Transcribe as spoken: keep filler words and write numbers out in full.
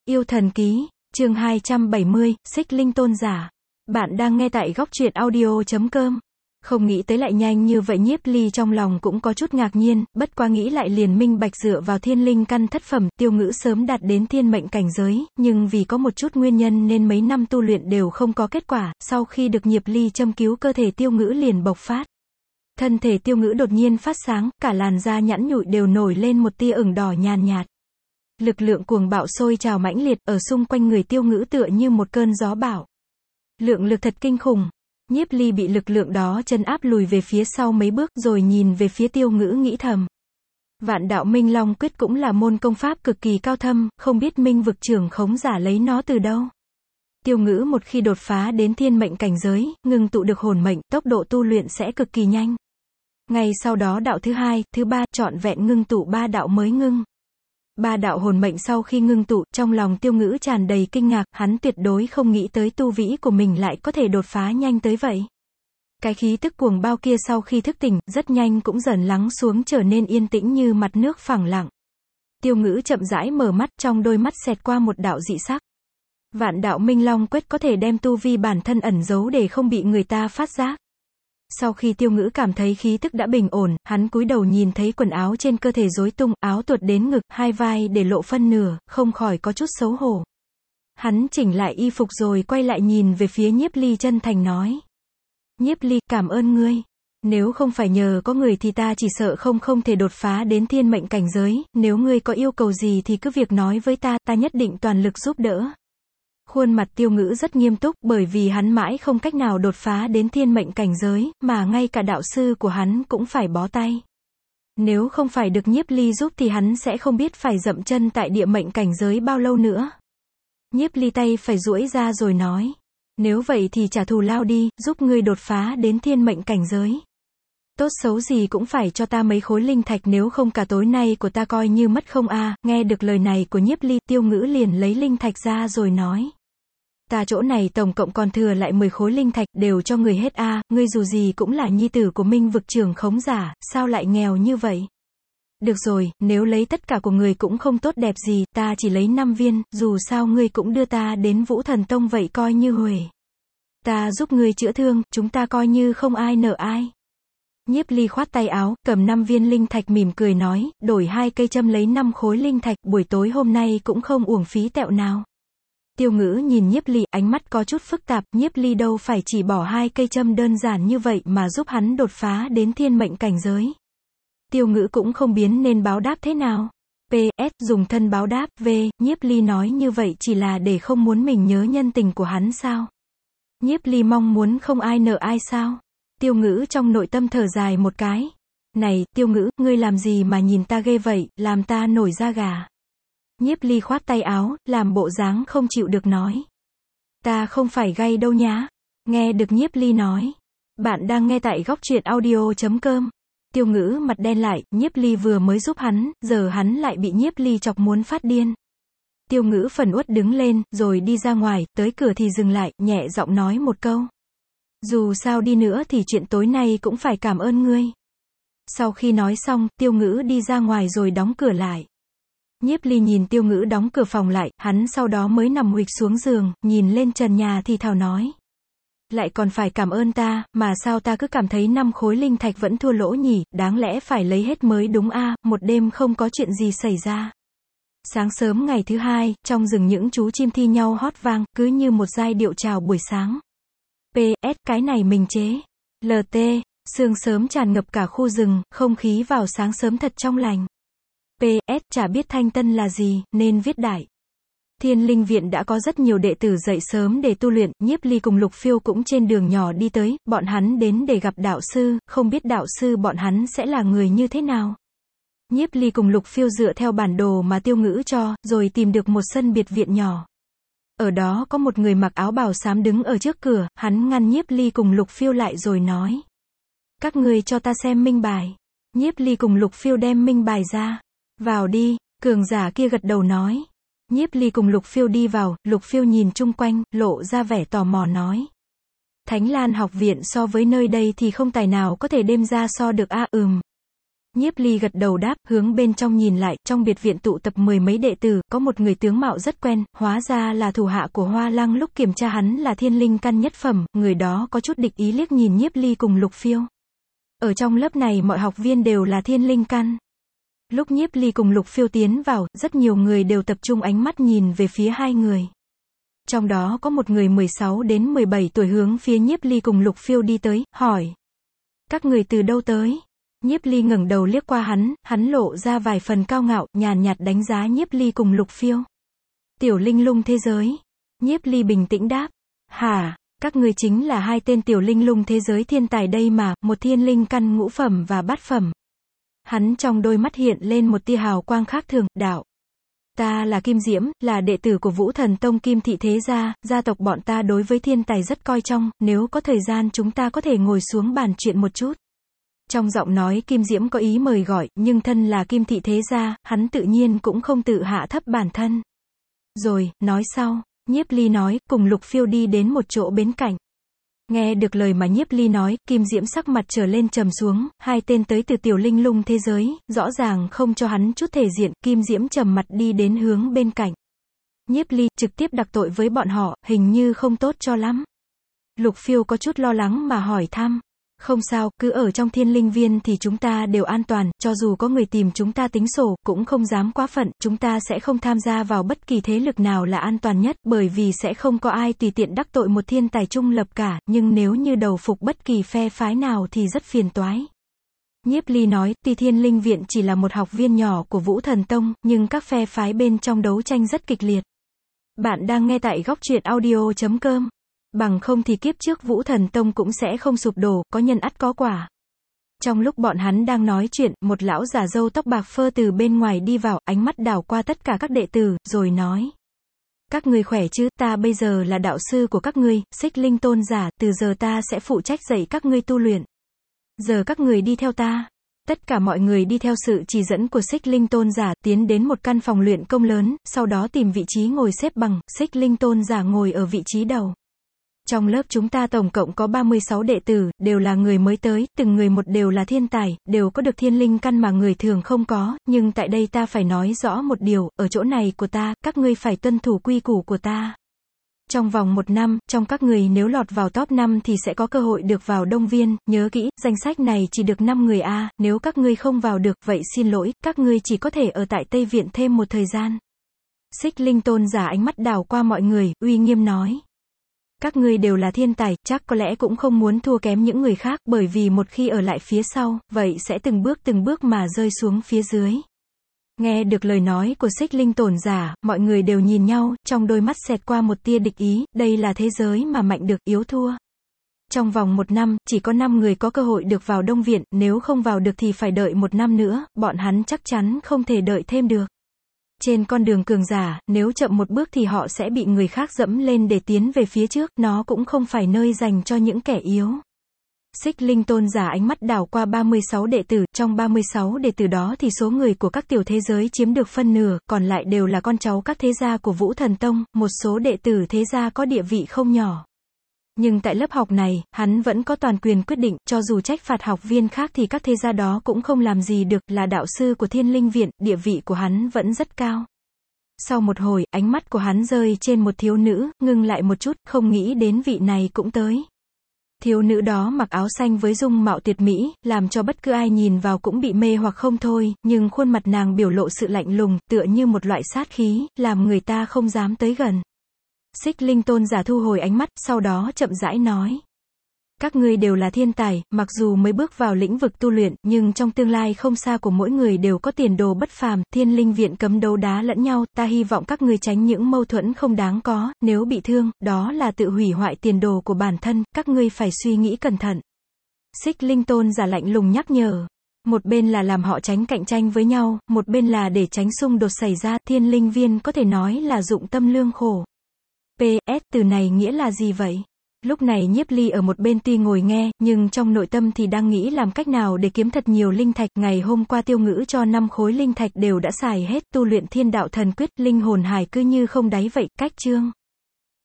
Yêu thần ký, chương hai trăm bảy mươi, Xích Linh tôn giả. Bạn đang nghe tại góc truyện audio chấm com. Không nghĩ tới lại nhanh như vậy, Nhiếp Ly trong lòng cũng có chút ngạc nhiên, bất quá nghĩ lại liền minh bạch, dựa vào thiên linh căn thất phẩm, Tiêu Ngữ sớm đạt đến thiên mệnh cảnh giới, nhưng vì có một chút nguyên nhân nên mấy năm tu luyện đều không có kết quả, sau khi được Nhiếp Ly châm cứu, cơ thể Tiêu Ngữ liền bộc phát. Thân thể Tiêu Ngữ đột nhiên phát sáng, cả làn da nhẵn nhụi đều nổi lên một tia ửng đỏ nhàn nhạt. Lực lượng cuồng bạo sôi trào mãnh liệt, ở xung quanh người Tiêu Ngữ tựa như một cơn gió bão. Lượng lực thật kinh khủng. Nhiếp Ly bị lực lượng đó trấn áp lùi về phía sau mấy bước, rồi nhìn về phía Tiêu Ngữ nghĩ thầm. Vạn đạo Minh Long Quyết cũng là môn công pháp cực kỳ cao thâm, không biết Minh vực trưởng khống giả lấy nó từ đâu. Tiêu Ngữ một khi đột phá đến thiên mệnh cảnh giới, ngưng tụ được hồn mệnh, tốc độ tu luyện sẽ cực kỳ nhanh. Ngay sau đó đạo thứ hai, thứ ba, trọn vẹn ngưng tụ ba đạo mới ngưng. Ba đạo hồn mệnh sau khi ngưng tụ, trong lòng Tiêu Ngữ tràn đầy kinh ngạc, hắn tuyệt đối không nghĩ tới tu vĩ của mình lại có thể đột phá nhanh tới vậy. Cái khí tức cuồng bao kia sau khi thức tỉnh, rất nhanh cũng dần lắng xuống, trở nên yên tĩnh như mặt nước phẳng lặng. Tiêu Ngữ chậm rãi mở mắt, trong đôi mắt xẹt qua một đạo dị sắc. Vạn đạo Minh Long Quyết có thể đem tu vi bản thân ẩn giấu để không bị người ta phát giác. Sau khi Tiêu Ngữ cảm thấy khí tức đã bình ổn, hắn cúi đầu nhìn thấy quần áo trên cơ thể rối tung, áo tuột đến ngực, hai vai để lộ phân nửa, không khỏi có chút xấu hổ. Hắn chỉnh lại y phục rồi quay lại nhìn về phía Nhiếp Ly, chân thành nói. Nhiếp Ly, cảm ơn ngươi. Nếu không phải nhờ có người thì ta chỉ sợ không không thể đột phá đến thiên mệnh cảnh giới, nếu ngươi có yêu cầu gì thì cứ việc nói với ta, ta nhất định toàn lực giúp đỡ. Khuôn mặt Tiêu Ngữ rất nghiêm túc, bởi vì hắn mãi không cách nào đột phá đến thiên mệnh cảnh giới, mà ngay cả đạo sư của hắn cũng phải bó tay. Nếu không phải được Nhiếp Ly giúp thì hắn sẽ không biết phải dậm chân tại địa mệnh cảnh giới bao lâu nữa. Nhiếp Ly tay phải duỗi ra rồi nói. Nếu vậy thì trả thù lao đi, giúp ngươi đột phá đến thiên mệnh cảnh giới. Tốt xấu gì cũng phải cho ta mấy khối linh thạch, nếu không cả tối nay của ta coi như mất không a. À. Nghe được lời này của Nhiếp Ly, Tiêu Ngữ liền lấy linh thạch ra rồi nói. Ta chỗ này tổng cộng còn thừa lại mười khối linh thạch, đều cho người hết a. À. Ngươi dù gì cũng là nhi tử của Minh vực trưởng khống giả, sao lại nghèo như vậy? Được rồi, nếu lấy tất cả của người cũng không tốt đẹp gì, ta chỉ lấy năm viên, dù sao ngươi cũng đưa ta đến Vũ Thần Tông vậy coi như huề. Ta giúp ngươi chữa thương, chúng ta coi như không ai nợ ai. Nhiếp Ly khoát tay áo, cầm năm viên linh thạch mỉm cười nói, đổi hai cây châm lấy năm khối linh thạch, buổi tối hôm nay cũng không uổng phí tẹo nào. Tiêu Ngữ nhìn Nhiếp Ly, ánh mắt có chút phức tạp, Nhiếp Ly đâu phải chỉ bỏ hai cây châm đơn giản như vậy mà giúp hắn đột phá đến thiên mệnh cảnh giới. Tiêu Ngữ cũng không biến nên báo đáp thế nào. pê ét dùng thân báo đáp. V. Nhiếp Ly nói như vậy chỉ là để không muốn mình nhớ nhân tình của hắn sao? Nhiếp Ly mong muốn không ai nợ ai sao? Tiêu Ngữ trong nội tâm thở dài một cái. Này, Tiêu Ngữ, ngươi làm gì mà nhìn ta ghê vậy, làm ta nổi da gà. Nhiếp Ly khoát tay áo, làm bộ dáng không chịu được nói. Ta không phải gay đâu nhá. Nghe được Nhiếp Ly nói. Bạn đang nghe tại góc truyện audio chấm com. Tiêu Ngữ mặt đen lại, Nhiếp Ly vừa mới giúp hắn, giờ hắn lại bị Nhiếp Ly chọc muốn phát điên. Tiêu Ngữ phần uất đứng lên, rồi đi ra ngoài, tới cửa thì dừng lại, nhẹ giọng nói một câu. Dù sao đi nữa thì chuyện tối nay cũng phải cảm ơn ngươi. Sau khi nói xong, Tiêu Ngữ đi ra ngoài rồi đóng cửa lại. Nhiếp Ly nhìn Tiêu Ngữ đóng cửa phòng lại, hắn sau đó mới nằm huỵch xuống giường, nhìn lên trần nhà thì thào nói. Lại còn phải cảm ơn ta, mà sao ta cứ cảm thấy năm khối linh thạch vẫn thua lỗ nhỉ, đáng lẽ phải lấy hết mới đúng a. À, một đêm không có chuyện gì xảy ra. Sáng sớm ngày thứ hai, trong rừng những chú chim thi nhau hót vang, cứ như một giai điệu chào buổi sáng. pê ét cái này mình chế. lờ tê, sương sớm tràn ngập cả khu rừng, không khí vào sáng sớm thật trong lành. pê ét chả biết thanh tân là gì, nên viết đại. Thiên Linh Viện đã có rất nhiều đệ tử dậy sớm để tu luyện, Nhiếp Ly cùng Lục Phiêu cũng trên đường nhỏ đi tới, bọn hắn đến để gặp đạo sư, không biết đạo sư bọn hắn sẽ là người như thế nào. Nhiếp Ly cùng Lục Phiêu dựa theo bản đồ mà Tiêu Ngữ cho, rồi tìm được một sân biệt viện nhỏ. Ở đó có một người mặc áo bào xám đứng ở trước cửa, hắn ngăn Nhiếp Ly cùng Lục Phiêu lại rồi nói. Các người cho ta xem minh bài. Nhiếp Ly cùng Lục Phiêu đem minh bài ra. Vào đi, cường giả kia gật đầu nói. Nhiếp Ly cùng Lục Phiêu đi vào, Lục Phiêu nhìn chung quanh, lộ ra vẻ tò mò nói. Thánh Lan học viện so với nơi đây thì không tài nào có thể đem ra so được a. À, ừm. Nhiếp Ly gật đầu đáp, hướng bên trong nhìn lại, trong biệt viện tụ tập mười mấy đệ tử, có một người tướng mạo rất quen, hóa ra là thủ hạ của Hoa Lăng lúc kiểm tra hắn là thiên linh căn nhất phẩm, người đó có chút địch ý liếc nhìn Nhiếp Ly cùng Lục Phiêu. Ở trong lớp này mọi học viên đều là thiên linh căn. Lúc Nhiếp Ly cùng Lục Phiêu tiến vào, rất nhiều người đều tập trung ánh mắt nhìn về phía hai người. Trong đó có một người mười sáu đến mười bảy tuổi hướng phía Nhiếp Ly cùng Lục Phiêu đi tới, hỏi. Các người từ đâu tới? Nhiếp Ly ngẩng đầu liếc qua hắn, hắn lộ ra vài phần cao ngạo, nhàn nhạt đánh giá Nhiếp Ly cùng Lục Phiêu. Tiểu linh lung thế giới. Nhiếp Ly bình tĩnh đáp. Hả, các người chính là hai tên tiểu linh lung thế giới thiên tài đây mà, một thiên linh căn ngũ phẩm và bát phẩm. Hắn trong đôi mắt hiện lên một tia hào quang khác thường, đạo. Ta là Kim Diễm, là đệ tử của Vũ Thần Tông Kim Thị Thế Gia, gia tộc bọn ta đối với thiên tài rất coi trọng, nếu có thời gian chúng ta có thể ngồi xuống bàn chuyện một chút. Trong giọng nói Kim Diễm có ý mời gọi, nhưng thân là Kim Thị Thế Gia, hắn tự nhiên cũng không tự hạ thấp bản thân. Rồi, nói sau, Nhiếp Ly nói, cùng Lục Phiêu đi đến một chỗ bến cạnh. Nghe được lời mà Nhiếp Ly nói, Kim Diễm sắc mặt trở lên trầm xuống, hai tên tới từ tiểu linh lung thế giới, rõ ràng không cho hắn chút thể diện, Kim Diễm trầm mặt đi đến hướng bên cạnh. Nhiếp Ly, trực tiếp đặc tội với bọn họ, hình như không tốt cho lắm. Lục Phiêu có chút lo lắng mà hỏi thăm. Không sao, cứ ở trong thiên linh viên thì chúng ta đều an toàn, cho dù có người tìm chúng ta tính sổ, cũng không dám quá phận, chúng ta sẽ không tham gia vào bất kỳ thế lực nào là an toàn nhất, bởi vì sẽ không có ai tùy tiện đắc tội một thiên tài trung lập cả, nhưng nếu như đầu phục bất kỳ phe phái nào thì rất phiền toái. Nhiếp Ly nói, tuy thiên linh viện chỉ là một học viên nhỏ của Vũ Thần Tông, nhưng các phe phái bên trong đấu tranh rất kịch liệt. Bạn đang nghe tại góc truyện audio chấm com. Bằng không thì kiếp trước Vũ Thần Tông cũng sẽ không sụp đổ, có nhân ắt có quả. Trong lúc bọn hắn đang nói chuyện, một lão già râu tóc bạc phơ từ bên ngoài đi vào, ánh mắt đảo qua tất cả các đệ tử, rồi nói. Các ngươi khỏe chứ, ta bây giờ là đạo sư của các ngươi, Xích Linh Tôn giả, từ giờ ta sẽ phụ trách dạy các ngươi tu luyện. Giờ các người đi theo ta. Tất cả mọi người đi theo sự chỉ dẫn của Xích Linh Tôn giả, tiến đến một căn phòng luyện công lớn, sau đó tìm vị trí ngồi xếp bằng, Xích Linh Tôn giả ngồi ở vị trí đầu. Trong lớp chúng ta tổng cộng có ba mươi sáu đệ tử, đều là người mới tới, từng người một đều là thiên tài, đều có được thiên linh căn mà người thường không có, nhưng tại đây ta phải nói rõ một điều, ở chỗ này của ta, các ngươi phải tuân thủ quy củ của ta. Trong vòng một năm, trong các người nếu lọt vào top năm thì sẽ có cơ hội được vào Đông Viên, nhớ kỹ, danh sách này chỉ được năm người a, nếu các ngươi không vào được, vậy xin lỗi, các ngươi chỉ có thể ở tại Tây Viện thêm một thời gian. Xích Linh Tôn giả ánh mắt đảo qua mọi người, uy nghiêm nói. Các ngươi đều là thiên tài, chắc có lẽ cũng không muốn thua kém những người khác, bởi vì một khi ở lại phía sau, vậy sẽ từng bước từng bước mà rơi xuống phía dưới. Nghe được lời nói của Xích Linh Tôn giả, mọi người đều nhìn nhau, trong đôi mắt xẹt qua một tia địch ý, đây là thế giới mà mạnh được, yếu thua. Trong vòng một năm, chỉ có năm người có cơ hội được vào Đông Viện, nếu không vào được thì phải đợi một năm nữa, bọn hắn chắc chắn không thể đợi thêm được. Trên con đường cường giả, nếu chậm một bước thì họ sẽ bị người khác dẫm lên để tiến về phía trước, nó cũng không phải nơi dành cho những kẻ yếu. Xích Linh Tôn giả ánh mắt đảo qua ba mươi sáu đệ tử, trong ba mươi sáu đệ tử đó thì số người của các tiểu thế giới chiếm được phân nửa, còn lại đều là con cháu các thế gia của Vũ Thần Tông, một số đệ tử thế gia có địa vị không nhỏ. Nhưng tại lớp học này, hắn vẫn có toàn quyền quyết định, cho dù trách phạt học viên khác thì các thế gia đó cũng không làm gì được, là đạo sư của Thiên Linh Viện, địa vị của hắn vẫn rất cao. Sau một hồi, ánh mắt của hắn rơi trên một thiếu nữ, ngưng lại một chút, không nghĩ đến vị này cũng tới. Thiếu nữ đó mặc áo xanh với dung mạo tuyệt mỹ, làm cho bất cứ ai nhìn vào cũng bị mê hoặc không thôi, nhưng khuôn mặt nàng biểu lộ sự lạnh lùng, tựa như một loại sát khí, làm người ta không dám tới gần. Xích Linh Tôn giả thu hồi ánh mắt, sau đó chậm rãi nói. Các ngươi đều là thiên tài, mặc dù mới bước vào lĩnh vực tu luyện, nhưng trong tương lai không xa của mỗi người đều có tiền đồ bất phàm, Thiên Linh Viện cấm đấu đá lẫn nhau, ta hy vọng các ngươi tránh những mâu thuẫn không đáng có, nếu bị thương, đó là tự hủy hoại tiền đồ của bản thân, các ngươi phải suy nghĩ cẩn thận. Xích Linh Tôn giả lạnh lùng nhắc nhở. Một bên là làm họ tránh cạnh tranh với nhau, một bên là để tránh xung đột xảy ra, Thiên Linh Viên có thể nói là dụng tâm lương khổ. pê ét từ này nghĩa là gì vậy? Lúc này Nhiếp Ly ở một bên tuy ngồi nghe, nhưng trong nội tâm thì đang nghĩ làm cách nào để kiếm thật nhiều linh thạch. Ngày hôm qua Tiêu Ngữ cho năm khối linh thạch đều đã xài hết, tu luyện Thiên Đạo Thần Quyết, linh hồn hải cứ như không đáy vậy. Cách chương